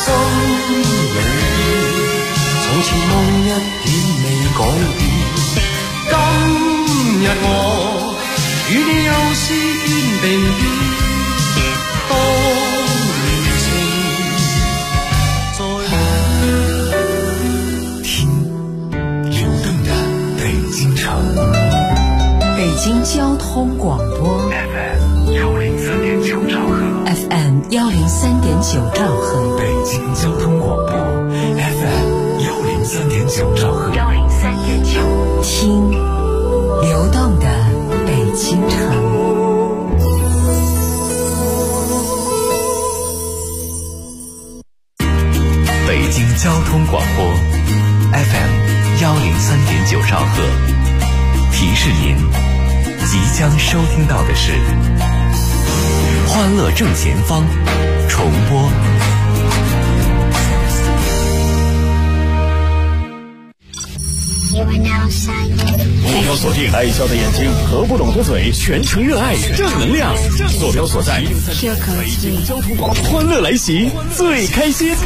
心裏從前夢一點未改變，今日我與你又是肩並肩，當年情再聽流動的北京城， 北京交通廣播 FM 103.9兆赫 FM 103.9兆赫， 北京交通廣播 FM 103.9兆赫 103.9，聽流動的北京城。 北京交通廣播 FM 103.9兆赫，提示您即將收聽到的是歡樂正前方重播。 目标锁定爱笑的眼睛和不拢的嘴，全程热爱正能量。坐标所在北京交通广播，欢乐来袭，最开心。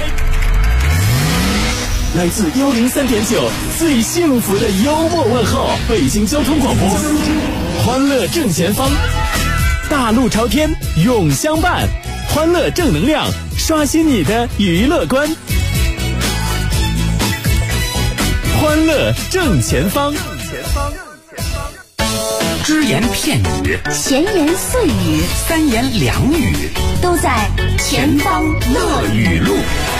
来自103.9最幸福的幽默问候，北京交通广播，欢乐正前方，大路朝天永相伴，欢乐正能量，刷新你的娱乐观。欢乐正前方， 只言片语， 闲言碎语， 三言两语， 都在前方乐语录。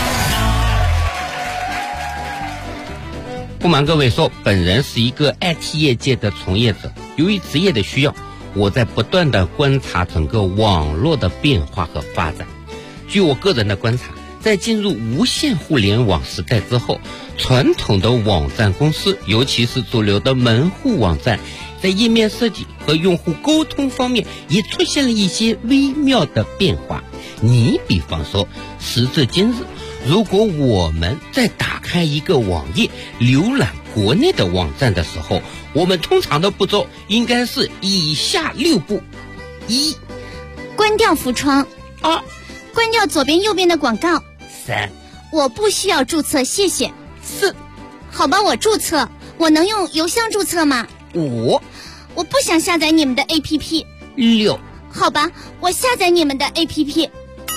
不瞒各位说，本人是一个 IT 业界的从业者，由于职业的需要，我在不断的观察整个网络的变化和发展。据我个人的观察，在进入无线互联网时代之后，传统的网站公司，尤其是主流的门户网站，在页面设计和用户沟通方面也出现了一些微妙的变化。你比方说，时至今日，如果我们在打开一个网页浏览国内的网站的时候，我们通常的步骤应该是以下6步： 1. 关掉浮窗。 2. 关掉左边右边的广告。 3. 我不需要注册，谢谢。 4. 好吧，我注册。我能用邮箱注册吗？ 5. 我不想下载你们的 APP。 6. 好吧，我下载你们的 APP。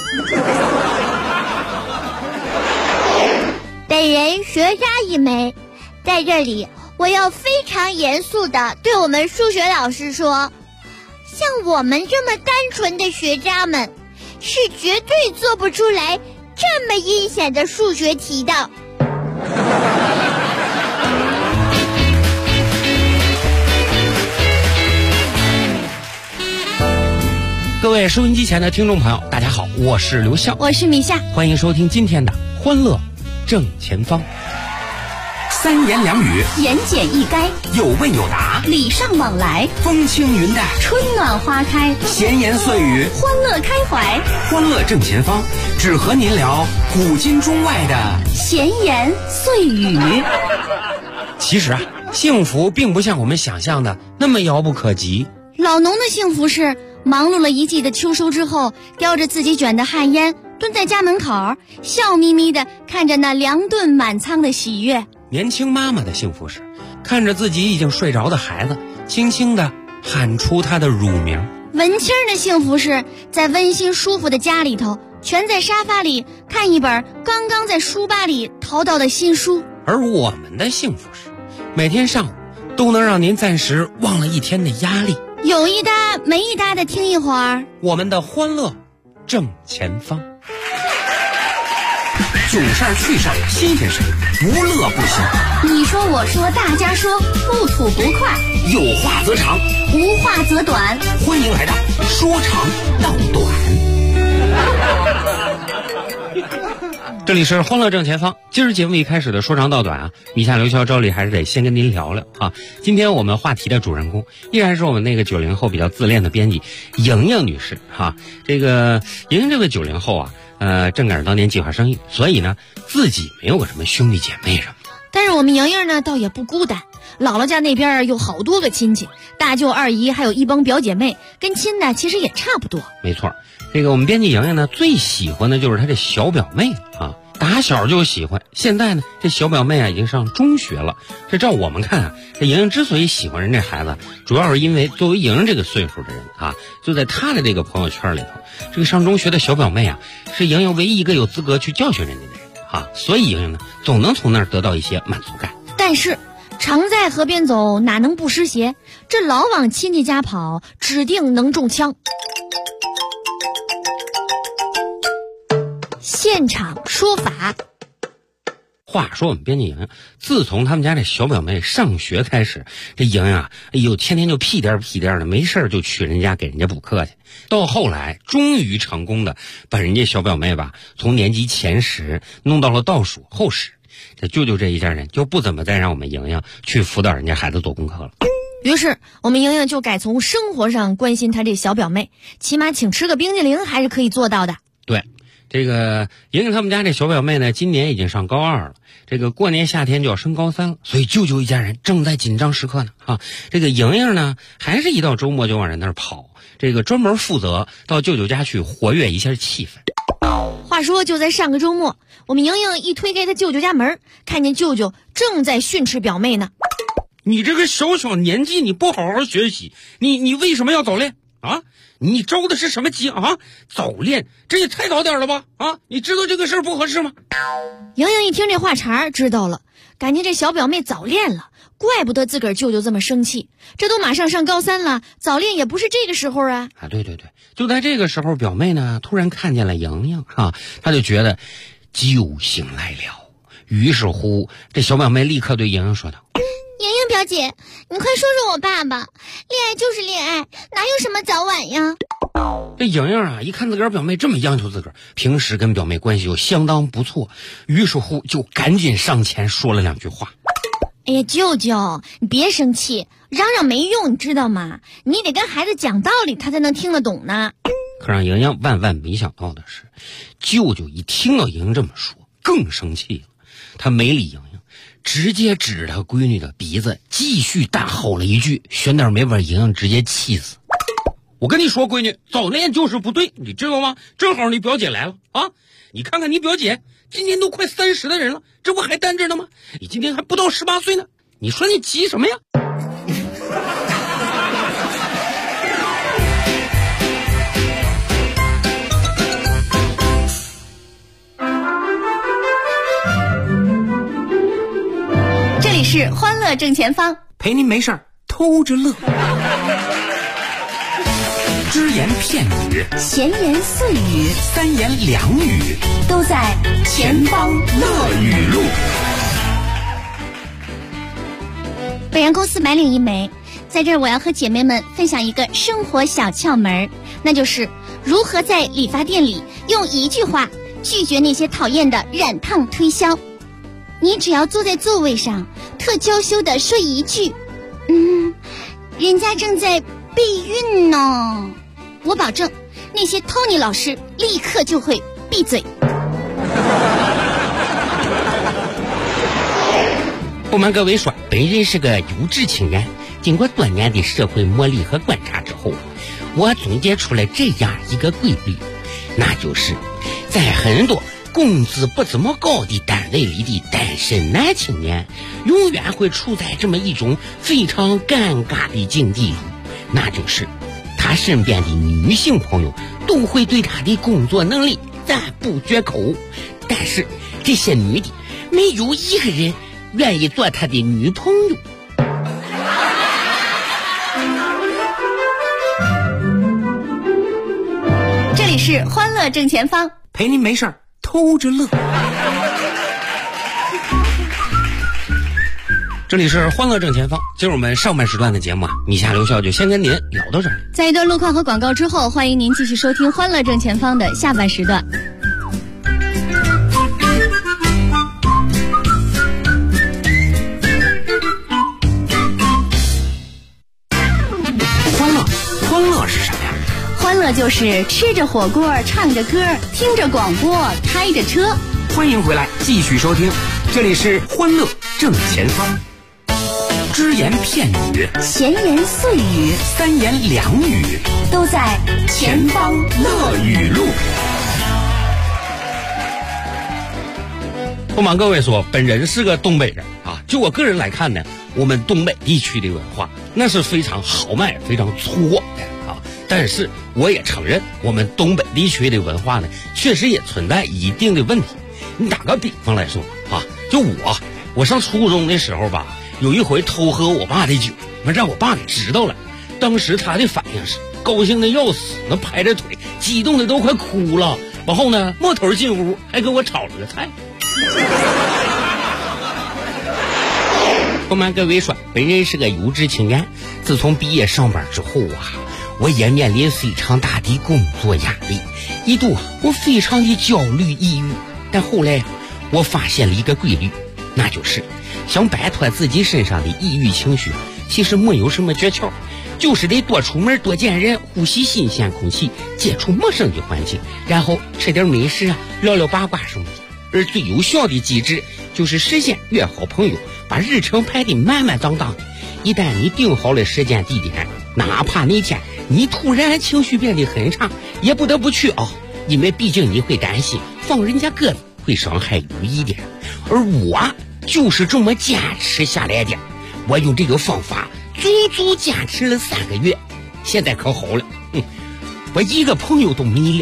本人蛇杀一枚，在这里我要非常严肃地对我们数学老师说，像我们这么单纯的学渣们是绝对做不出来这么阴险的数学题的。 各位收音机前的听众朋友，大家好，我是刘笑， 我是米夏， 欢迎收听今天的欢乐正前方。三言两语， 言简意赅， 有问有答， 礼尚往来， 风轻云淡， 春暖花开， 闲言碎语， 欢乐开怀。 欢乐正前方，只和您聊古今中外的闲言碎语。 其实啊，幸福并不像我们想象的那么遥不可及。 老农的幸福是忙碌了一季的秋收之后，叼着自己卷的旱烟，蹲在家门口，笑眯眯地看着那粮顿满仓的喜悦。 年轻妈妈的幸福是看着自己已经睡着的孩子，轻轻地喊出他的乳名。 文青的幸福是在温馨舒服的家里头，蜷在沙发里看一本刚刚在书吧里淘到的新书。 而我们的幸福是每天上午都能让您暂时忘了一天的压力， 有一搭没一搭的听一会儿我们的欢乐正前方。囧事儿趣事儿新鲜事儿，不乐不行。 你说我说大家说，不吐不快， 有话则长， 无话则短。 欢迎来到说长道短。这里是欢乐正前方，今儿节目一开始的说长道短啊，米夏刘潇照例还是得先跟您聊聊啊。今天我们话题的主人公依然是我们那个90后比较自恋的编辑莹莹女士哈。这个莹莹这位90后啊，正赶上当年计划生育，所以呢自己没有个什么兄弟姐妹什么的。 但是我们莹莹呢倒也不孤单， 姥姥家那边有好多个亲戚，大舅二姨还有一帮表姐妹，跟亲的其实也差不多。 没错，这个我们编辑莹莹呢最喜欢的就是她这小表妹啊，打小就喜欢。现在呢，这小表妹啊已经上中学了。这照我们看啊，这莹莹之所以喜欢人这孩子，主要是因为作为莹莹这个岁数的人啊，就在她的这个朋友圈里头，这个上中学的小表妹啊，是莹莹唯一一个有资格去教训人家的人啊，所以莹莹呢总能从那儿得到一些满足感。 但是常在河边走，哪能不湿鞋？这老往亲戚家跑，指定能中枪。现场说法。 话说我们编辑莹莹，自从他们家这小表妹上学开始，这莹莹啊，哎呦，天天就屁颠屁颠的，没事就去人家给人家补课去。到后来，终于成功的把人家小表妹吧，从年级前10弄到了倒数后10。这舅舅这一家人就不怎么再让我们莹莹去辅导人家孩子做功课了。 于是我们莹莹就改从生活上关心她这小表妹，起码请吃个冰激凌还是可以做到的。 对。这个莹莹他们家这小表妹呢，今年已经上高2了，这个过年夏天就要升高3了，所以舅舅一家人正在紧张时刻呢啊。这个莹莹呢，还是一到周末就往人那儿跑，这个专门负责到舅舅家去活跃一下气氛。 话说就在上个周末，我们莹莹一推开她舅舅家门，看见舅舅正在训斥表妹呢。 你这个小小年纪，你不好好学习，你为什么要早恋啊？你着的是什么急啊？早恋这也太早点了吧？啊，你知道这个事儿不合适吗？ 莹莹一听这话茬知道了，感情这小表妹早恋了，怪不得自个儿舅舅这么生气。这都马上上高3了，早恋也不是这个时候啊！ 啊，对，就在这个时候，表妹呢突然看见了莹莹啊，她就觉得救星来了。于是乎，这小表妹立刻对莹莹说道：“ 莹莹表姐，你快说说我爸爸，恋爱就是恋爱，哪有什么早晚呀？” 这莹莹啊，一看自个儿表妹这么央求自个儿，平时跟表妹关系又相当不错，于是乎就赶紧上前说了2句话。 哎呀，舅舅，你别生气，嚷嚷没用，你知道吗？你得跟孩子讲道理，他才能听得懂呢。 可让莹莹万万没想到的是，舅舅一听到莹莹这么说，更生气了。他没理莹莹，直接指着他闺女的鼻子，继续大吼了一句，悬点没把莹莹直接气死。我跟你说，闺女，早恋就是不对，你知道吗？正好你表姐来了啊！你看看你表姐，今年都快30的人了，这不还单着呢吗？你今年还不到18岁呢，你说你急什么呀？ 这里是欢乐正前方， 陪您没事儿偷着乐。只言片语， 闲言碎语， 三言两语， 都在前方乐语录。 本人公司白领一枚，在这儿我要和姐妹们分享一个生活小窍门，那就是如何在理发店里用一句话拒绝那些讨厌的染烫推销。你只要坐在座位上，特娇羞地说一句：“人家正在备孕呢。”我保证，那些 Tony 老师立刻就会闭嘴。 不瞒各位说，本人是个优质青年，经过多年的社会磨砺和观察之后，我总结出了这样一个规律，那就是在很多工资不怎么高的单位里的单身男青年，永远会处在这么一种非常尴尬的境地里，那就是他身边的女性朋友都会对他的工作能力赞不绝口，但是这些女的没有一个人愿意做他的女朋友。 这里是欢乐正前方， 陪您没事儿偷着乐。 这里是欢乐正前方，今儿我们上半时段的节目啊，米夏留校就先跟您聊到这儿。 在一段路况和广告之后，欢迎您继续收听欢乐正前方的下半时段。 欢乐是什么呀？ 欢乐就是吃着火锅，唱着歌，听着广播，开着车。 欢迎回来，继续收听，这里是欢乐正前方。 只言片语， 闲言碎语， 三言两语， 都在前方乐语录。 不瞒各位说，本人是个东北人啊。就我个人来看呢，我们东北地区的文化那是非常豪迈、非常粗犷的啊。但是我也承认，我们东北地区的文化呢，确实也存在一定的问题。你打个比方来说啊，就我上初中的时候吧，有一回偷喝我爸的酒，让我爸给知道了。当时他的反应是高兴的要死，那拍着腿，激动的都快哭了。然后呢，摸头进屋，还给我炒了个菜。不瞒各位说，本人是个有志青年。自从毕业上班之后啊，我也面临非常大的工作压力，一度我非常的焦虑抑郁。但后来我发现了一个规律，那就是想摆脱自己身上的抑郁情绪，其实没有什么诀窍，就是得多出门多见人，呼吸新鲜空气，接触陌生的环境，然后吃点美食啊，聊聊八卦什么的。而最有效的机制就是事先约好朋友，把日程排得满满当当的。一旦你定好了时间地点，哪怕那天你突然情绪变得很差，也不得不去啊，因为毕竟你会担心放人家鸽子会伤害友谊的。而我就是这么坚持下来的，我用这个方法足坚持了3个月，现在可好了，我一个朋友都没了。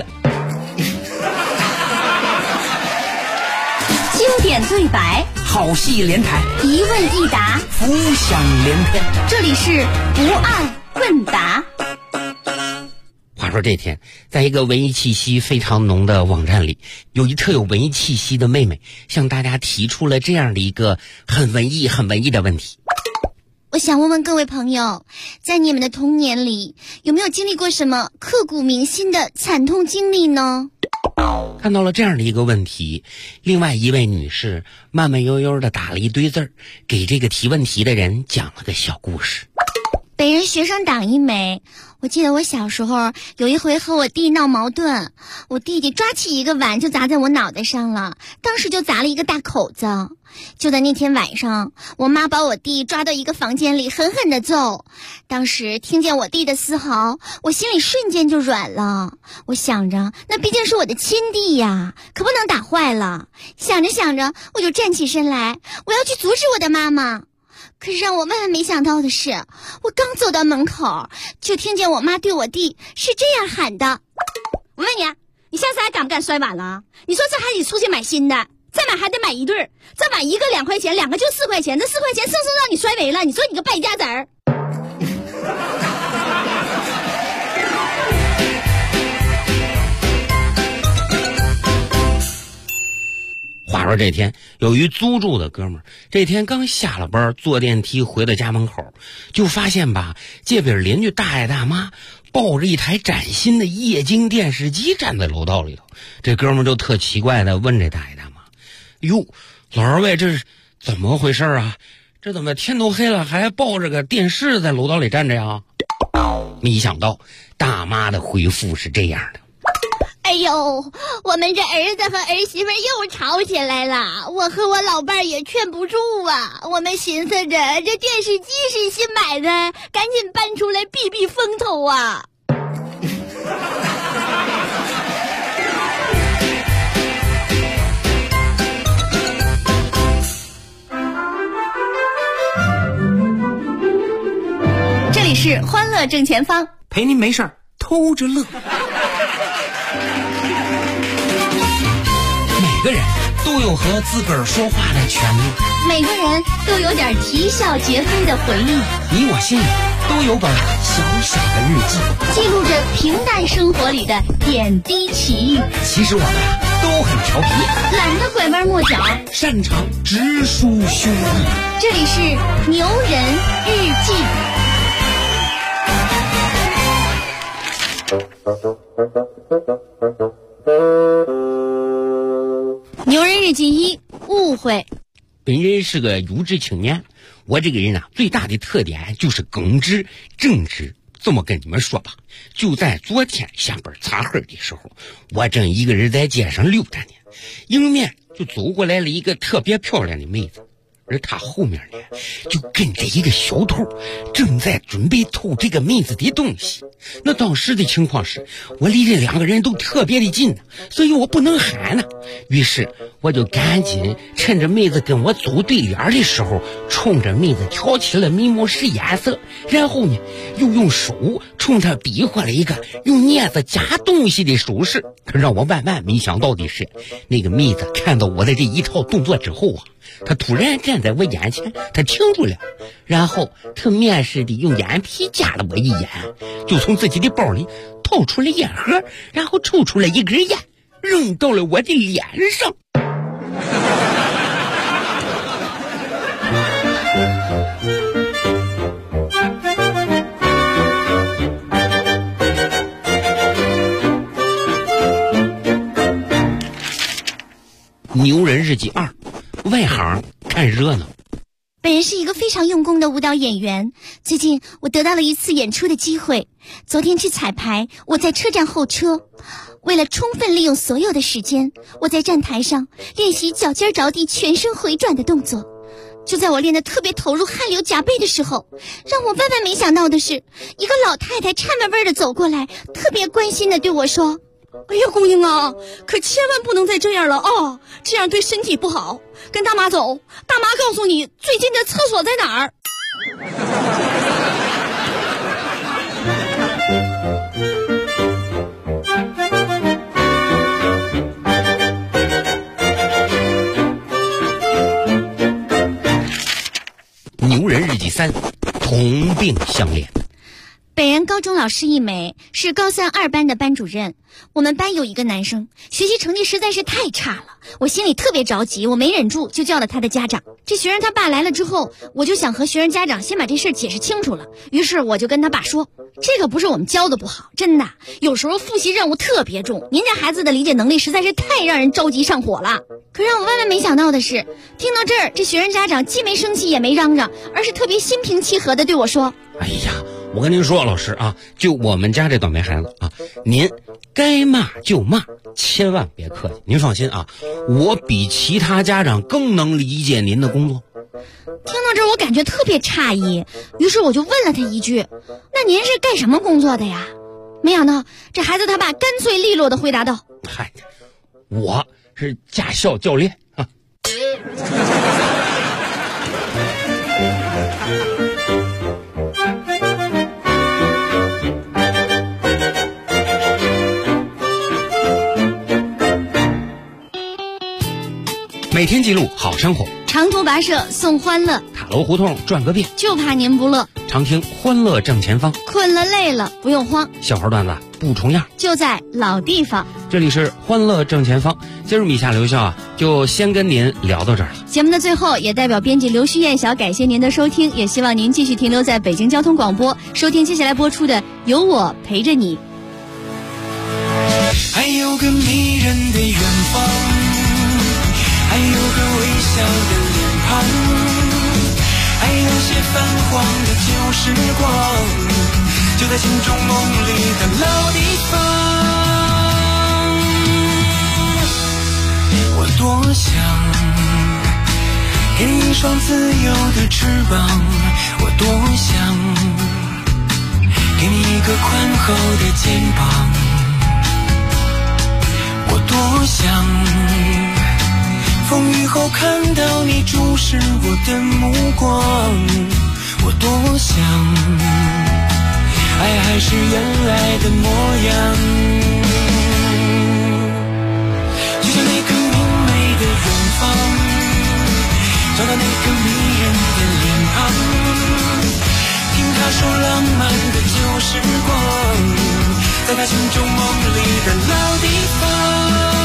经典对白， 好戏连台， 一问一答， 浮想联翩。 这里是不二问答。 话说这天，在一个文艺气息非常浓的网站里，有一特有文艺气息的妹妹向大家提出了这样的一个很文艺的问题。 我想问问各位朋友，在你们的童年里，有没有经历过什么刻骨铭心的惨痛经历呢？ 看到了这样的一个问题，另外一位女士慢慢悠悠地打了一堆字儿，给这个提问题的人讲了个小故事。 本人学生党一枚。我记得我小时候有一回和我弟闹矛盾，我弟弟抓起一个碗就砸在我脑袋上了，当时就砸了一个大口子。就在那天晚上，我妈把我弟抓到一个房间里狠狠地揍。当时听见我弟的嘶嚎，我心里瞬间就软了。我想着那毕竟是我的亲弟呀，可不能打坏了。想着我就站起身来，我要去阻止我的妈妈。可是让我万万没想到的是，我刚走到门口，就听见我妈对我弟是这样喊的： 我问你，你下次还敢不敢摔碗了？你说这还得出去买新的，再买还得买一对儿，这碗一个2块钱，2个就4块钱，这4块钱生生让你摔没了，你说你个败家子儿！ 话说这天，有一租住的哥们儿，这天刚下了班，坐电梯回到家门口，就发现吧，这边邻居大爷大妈抱着一台崭新的液晶电视机站在楼道里头。这哥们儿就特奇怪的问这大爷大妈：“哟，老二位，这是怎么回事啊？这怎么天都黑了还抱着个电视在楼道里站着呀？”没想到大妈的回复是这样的： 哎呦，我们这儿子和儿媳妇又吵起来了，我和我老伴儿也劝不住啊。我们寻思着这电视机是新买的，赶紧搬出来避避风头啊。 这里是欢乐正前方， 陪您没事儿偷着乐。每个人都有和自个儿说话的权利， 每个人都有点啼笑皆非的回忆， 你我心里都有本小小的日记， 记录着平淡生活里的点滴奇遇。 其实我们都很调皮， 懒得拐弯抹角， 擅长直抒胸臆。 这里是牛人日记。 牛人日记1：误会。 本人是个有志青年，我这个人啊，最大的特点就是耿直正直。这么跟你们说吧，就在昨天下班擦黑的时候，我正一个人在街上溜达呢，迎面就走过来了一个特别漂亮的妹子。 而他后面呢，就跟着一个小偷，正在准备偷这个妹子的东西。那当时的情况是，我离这两个人都特别的近，所以我不能喊呢。于是我就赶紧趁着妹子跟我走对脸的时候，冲着妹子挑起了眉目使眼色，然后呢，又用手冲她比划了一个用镊子夹东西的手势。可让我万万没想到的是，那个妹子看到我的这一套动作之后啊，她突然站在我眼前，她停住了，然后她面试的用眼皮夹了我一眼，就从自己的包里掏出了烟盒，然后抽出了一根烟，扔到了我的脸上。牛人日记2，外行看热闹。 本人是一个非常用功的舞蹈演员，最近我得到了一次演出的机会。昨天去彩排，我在车站候车，为了充分利用所有的时间，我在站台上练习脚尖着地、全身回转的动作。就在我练得特别投入、汗流浃背的时候，让我万万没想到的是，一个老太太颤巍巍地走过来，特别关心地对我说：“ 哎呀，姑娘啊，可千万不能再这样了啊！这样对身体不好。跟大妈走，大妈告诉你最近的厕所在哪儿。” 牛人日记3，同病相怜。 本人高中老师一枚，是高3 2班的班主任。我们班有一个男生，学习成绩实在是太差了，我心里特别着急，我没忍住就叫了他的家长。这学生他爸来了之后，我就想和学生家长先把这事解释清楚了。于是我就跟他爸说，这个不是我们教的不好，真的，有时候复习任务特别重，您家孩子的理解能力实在是太让人着急上火了。可让我万万没想到的是，听到这儿，这学生家长既没生气也没嚷嚷，而是特别心平气和的对我说：“ 哎呀，我跟您说，老师啊，就我们家这倒霉孩子啊，您该骂就骂，千万别客气。您放心啊，我比其他家长更能理解您的工作。” 听到这儿，我感觉特别诧异，于是我就问了他一句：“那您是干什么工作的呀？”没想到这孩子他爸干脆利落的回答道：“ 嗨，我是驾校教练啊。”每天记录好生活， 长途跋涉送欢乐， 塔楼胡同转个遍， 就怕您不乐。 常听欢乐正前方， 困了累了不用慌， 笑话段子不重样， 就在老地方。 这里是欢乐正前方，今儿米夏留校啊，就先跟您聊到这儿了。 节目的最后，也代表编辑刘旭燕小感谢您的收听，也希望您继续停留在北京交通广播，收听接下来播出的《有我陪着你》。 还有个迷人的远方，还有个微笑的脸庞，还有些泛黄的旧时光，就在心中梦里的老地方。我多想给你一双自由的翅膀，我多想给你一个宽厚的肩膀，我多想风雨后看到你注视我的目光，我多想爱还是原来的模样，就像那个明媚的远方，找到那个迷人的脸庞，听他说浪漫的旧时光，在他心中梦里的老地方。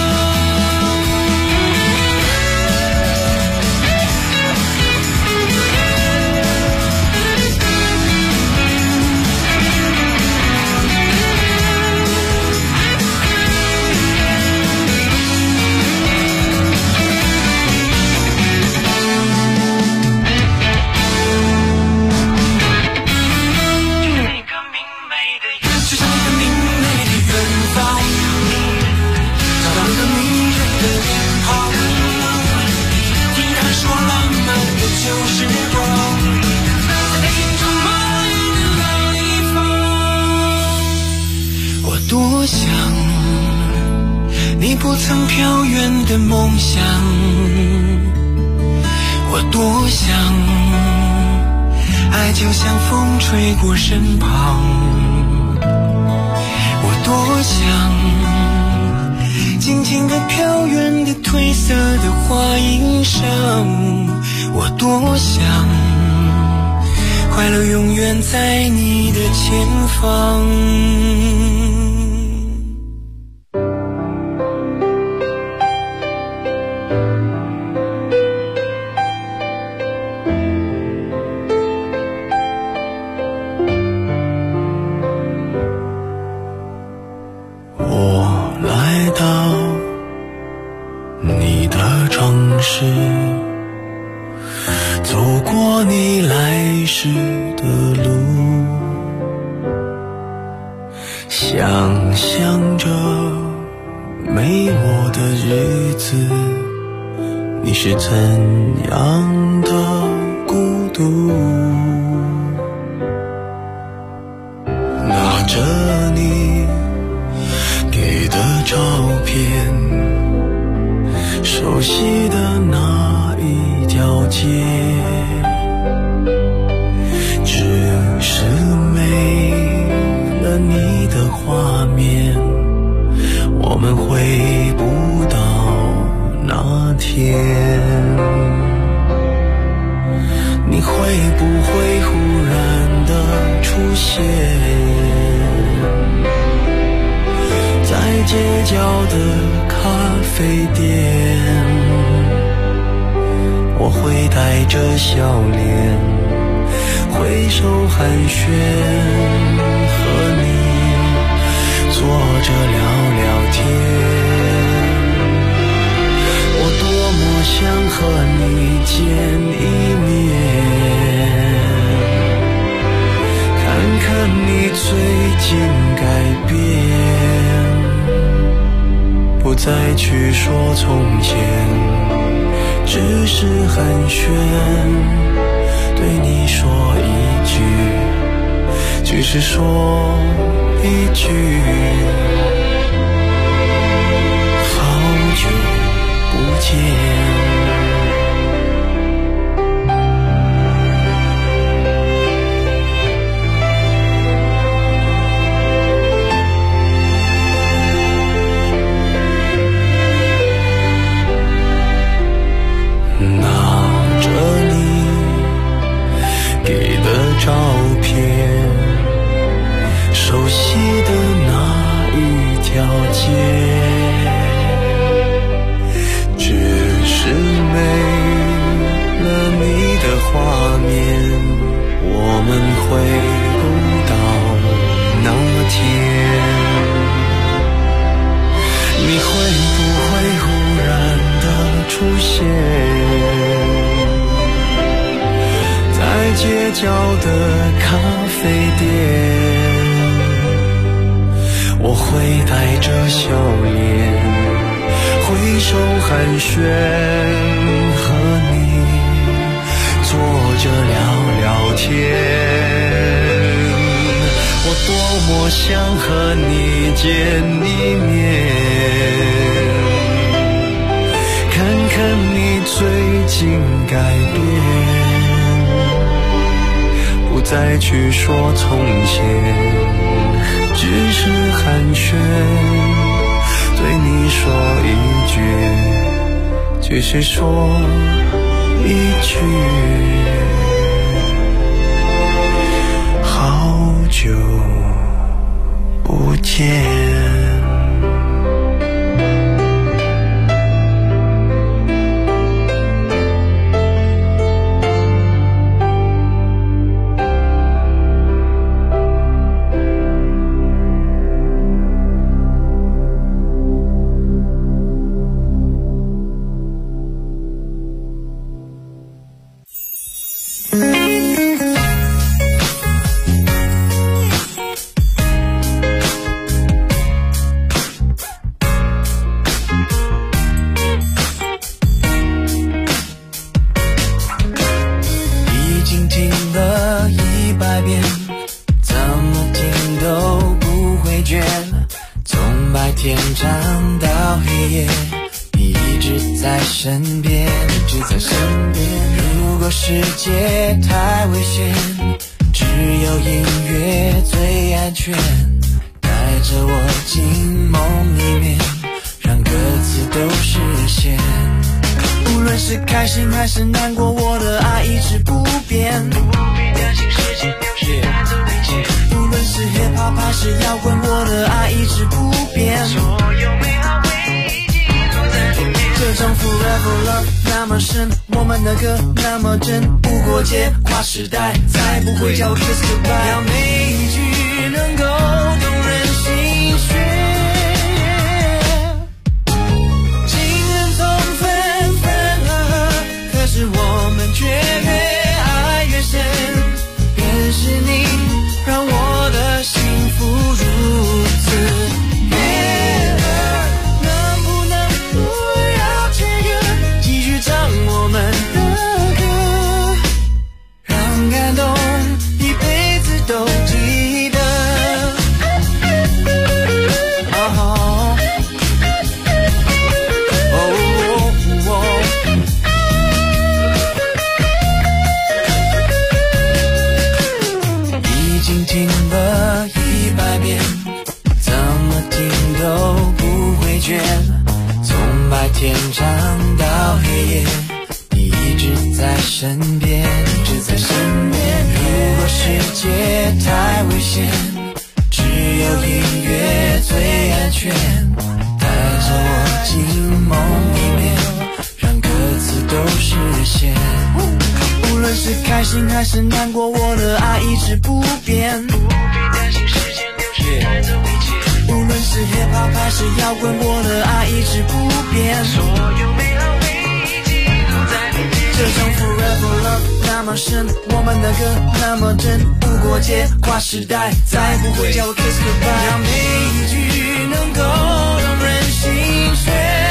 曾飘远的梦想，我多想，爱就像风吹过身旁，我多想，静静地飘远的褪色的花衣裳，我多想，快乐永远在你的前方。我来到你的城市，走过你来时的路，想象着没我的日子，你是怎样的孤独。拿着你给的照片，熟悉的那一条街，只是没了你的画面，我们回不到那天。你会不会忽然的出现在街角的咖啡店？我会带着笑脸挥手寒暄，和你坐着聊聊天。我多么想和你见一面，看看你最近改变，不再去说从前，只是寒暄，对你说一句，只是说一句，好久不见。照片，熟悉的那一条街，只是没了你的画面，我们回不到那天。你会不会忽然的出现在街角的咖啡店？我会带着笑脸挥手寒暄，和你坐着聊聊天。我多么想和你见一面，看看你最近改变，不再去说从前，只是寒暄，对你说一句，只是说一句，好久不见。 边，只在身边。如果世界太危险，只有音乐最安全，带着我进梦里面，让歌词都实现。无论是开心还是难过，我的爱一直不变，不必担心时间流逝带走一切。无论是 hip hop 还是摇滚，我的爱一直不变，所有美好回忆记录在里面。这种 forever love 那么深，我们的歌那么真，无国界跨时代，再不会叫 kiss goodbye。要每一句能够动人心弦。可是我们却越爱越深，便是你让我的幸福如此。能不能不要切割，继续唱我们的歌，让感动一辈子都记得。听了100遍，怎么听都不会倦，从白天唱到黑夜，你一直在身边，一直在身边。如果世界太危险，只有音乐最安全，带着我进梦里面，让歌词都实现。无论是开心还是难过，我的爱一直不变，不必担心时间流逝带走一切。无论是 hip hop 还是摇滚，我的爱一直不变，所有美好回忆记录在里面。这种 forever love 那么深，我们的歌那么真，无国界跨时代，再不会叫我 kiss goodbye。让每一句能够动人心弦。